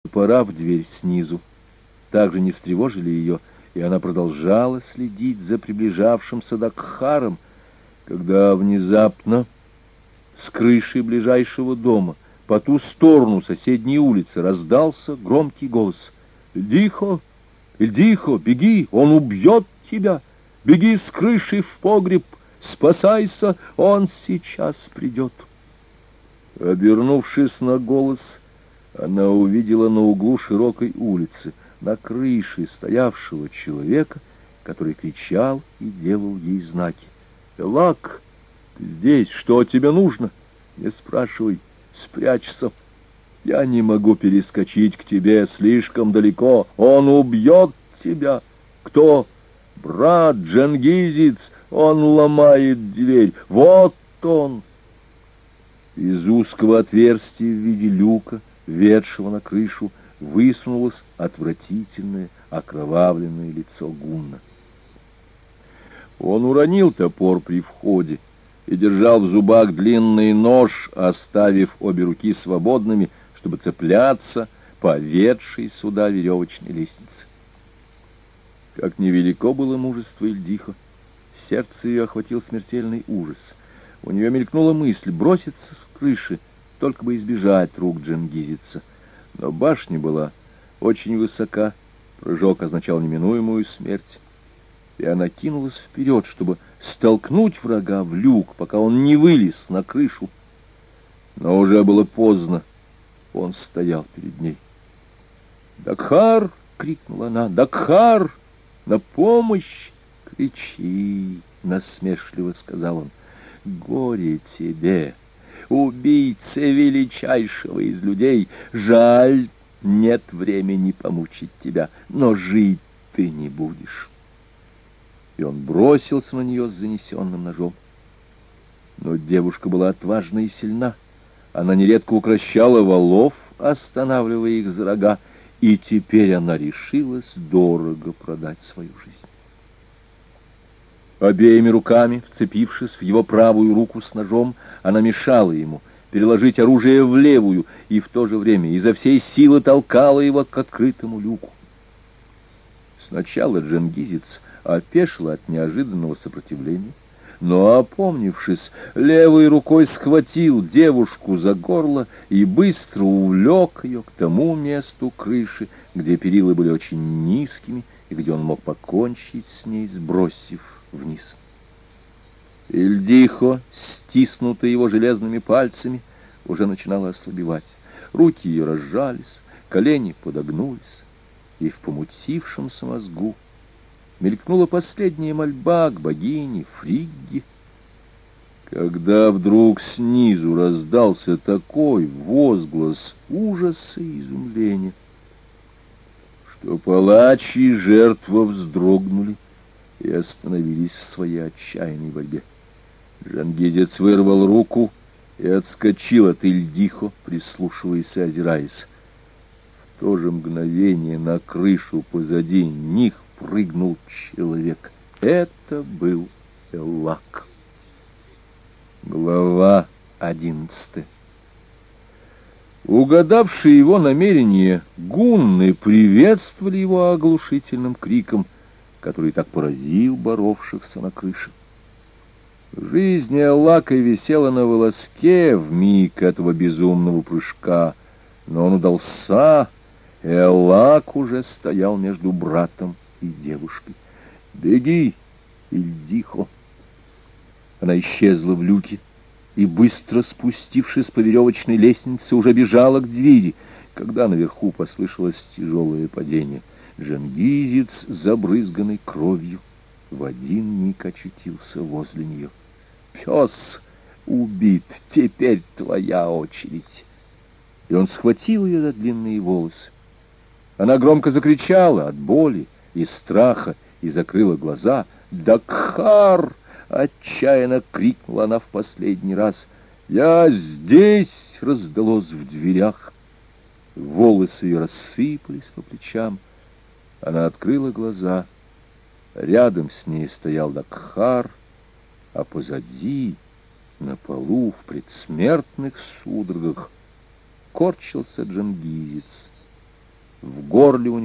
Пора в дверь снизу также не встревожили ее, и она продолжала следить за приближавшимся Дакхаром, когда внезапно с крыши ближайшего дома по ту сторону соседней улицы раздался громкий голос. «Эльдихо! Эльдихо, беги! Он убьет тебя! Беги с крыши в погреб! Спасайся! Он сейчас придет!» Обернувшись на голос, она увидела на углу широкой улицы, на крыше стоявшего человека, который кричал и делал ей знаки. «Элак, ты здесь? Что тебе нужно? Не спрашивай, спрячься. Я не могу перескочить к тебе слишком далеко. Он убьет тебя. Кто? Брат Джангизец. Он ломает дверь. Вот он!» Из узкого отверстия в виде люка, ведшего на крышу, высунулось отвратительное окровавленное лицо Гунна. Он уронил топор при входе и держал в зубах длинный нож, оставив обе руки свободными, чтобы цепляться по ведшей сюда веревочной лестнице. Как невелико было мужество Эльдихо, сердце ее охватил смертельный ужас. У нее мелькнула мысль броситься с крыши, только бы избежать рук Джангизица. Но башня была очень высока, прыжок означал неминуемую смерть, и она кинулась вперед, чтобы столкнуть врага в люк, пока он не вылез на крышу. Но уже было поздно, он стоял перед ней. «Дакхар!» — крикнула она. «Дакхар! На помощь!» «Кричи!» — насмешливо сказал он. «Горе тебе, убийца величайшего из людей! Жаль, нет времени помучить тебя, но жить ты не будешь!» И он бросился на нее с занесенным ножом. Но девушка была отважна и сильна. Она нередко укрощала волов, останавливая их за рога, и теперь она решилась дорого продать свою жизнь. Обеими руками, вцепившись в его правую руку с ножом, она мешала ему переложить оружие в левую и в то же время изо всей силы толкала его к открытому люку. Сначала джангизец опешил от неожиданного сопротивления, но, опомнившись, левой рукой схватил девушку за горло и быстро увлек ее к тому месту крыши, где перила были очень низкими и где он мог покончить с ней, сбросив вниз. Эльдихо, стиснутая его железными пальцами, уже начинала ослабевать. Руки ее разжались, колени подогнулись, и в помутившемся мозгу мелькнула последняя мольба к богине Фригге, когда вдруг снизу раздался такой возглас ужаса и изумления, что палач и жертва вздрогнули и остановились в своей отчаянной борьбе. Джангизец вырвал руку и отскочил от Эльдихо, прислушиваясь и озираясь. В то же мгновение на крышу позади них прыгнул человек. Это был Эллак. Глава 11. Угадавшие его намерения, гунны приветствовали его оглушительным криком, который так поразил боровшихся на крыше. Жизнь Эллака висела на волоске в миг этого безумного прыжка, но он удался, и Эллак уже стоял между братом и девушкой. «Беги, Эльдихо!» Она исчезла в люке и, быстро спустившись по веревочной лестнице, уже бежала к двери, когда наверху послышалось тяжелое падение. Джангизец, забрызганный кровью, в один миг очутился возле нее. «Пес убит, теперь твоя очередь!» И он схватил ее за длинные волосы. Она громко закричала от боли и страха и закрыла глаза. «Дакхар!» — отчаянно крикнула она в последний раз. «Я здесь!» — раздалось в дверях. Волосы ее рассыпались по плечам. Она открыла глаза. Рядом с ней стоял Дакхар, а позади, на полу, в предсмертных судорогах, корчился джангизец В горле у него